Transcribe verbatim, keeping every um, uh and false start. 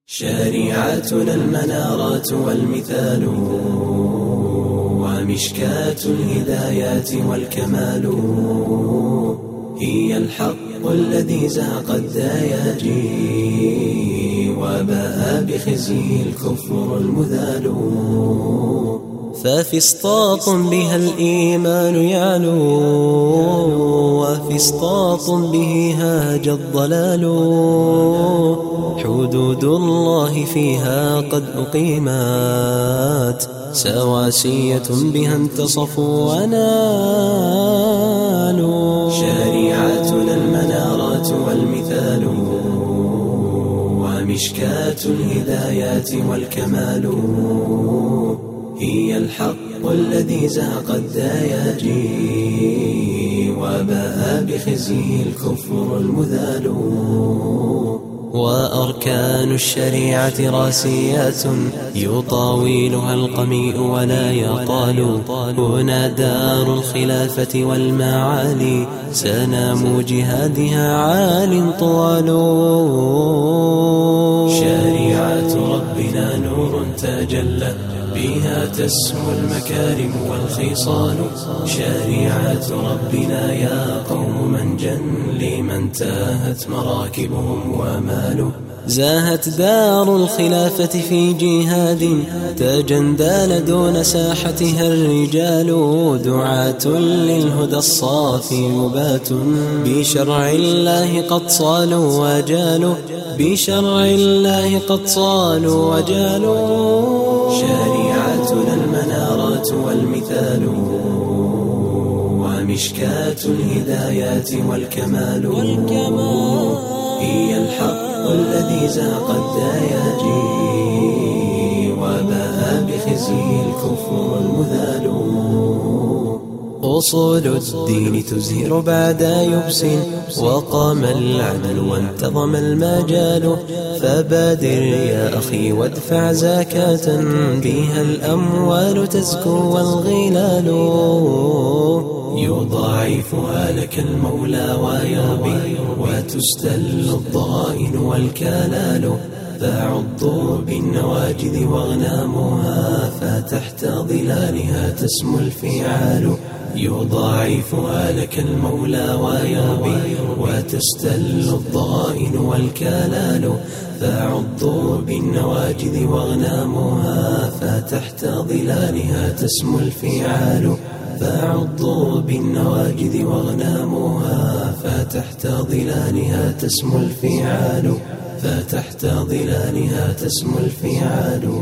شريعتنا المنارات والمثال ومشكاة الهدايات والكمال، هي الحق الذي زهق الدياجي وباء بخزيه الكفر المذال. ففسطاط بها الإيمان يعلو وفسطاط به هاج الضلال، حدود الله فيها قد أقيمت سواسية بها انتصفوا ونالوا. شريعتنا المنارات والمثال ومشكاة الهدايات والكمال، هي الحق الذي زهق الدياجي وباء بخزيه الكفر المذال. وأركان الشريعة راسيات يطاويلها القميء ولا يطال، هنا دار الخلافة والمعالي سنام جهادها عال طوال. شريعة ربنا نور تجلى بها تسمو المكارم والخصال، شريعة ربنا يا قوم منجا لمن تاهت مراكبهم ومالوا. زاهت دار الخلافة في جهاد تجندال دون ساحتها الرجال، دعاة للهدى الصافي مبات بشرع الله قد صالوا وجالوا، بشرع الله قد صالوا وجالوا. شريعتنا المنارات والمثال ومشكاة الهدايات والكمال، هي الحق الذي زهق الدياجي وباء بخزيه الكفر المذال. أصول الدين تزهر بعد يبس وقام العدل وانتظم المجال، فبادر يا أخي وادفع زكاة بها الأموال تزكو والغلال، يضاعفها لك المولى ويربي وتستل الضغائن والكلال. فعضوا بالنواجذ واغنامها فتحت ظلالها تسمو الفعال، يضاعفها لك المولى ويربي وتستل الضغائن والكلال. فعضوا بالنواجذ واغنامها فتحت ظلالها تسمو الفعال، فعضوا بالنواجذ واغنامها فتحت ظلالها تسمو الفعال، فتحت ظلالها تسمو الفعال.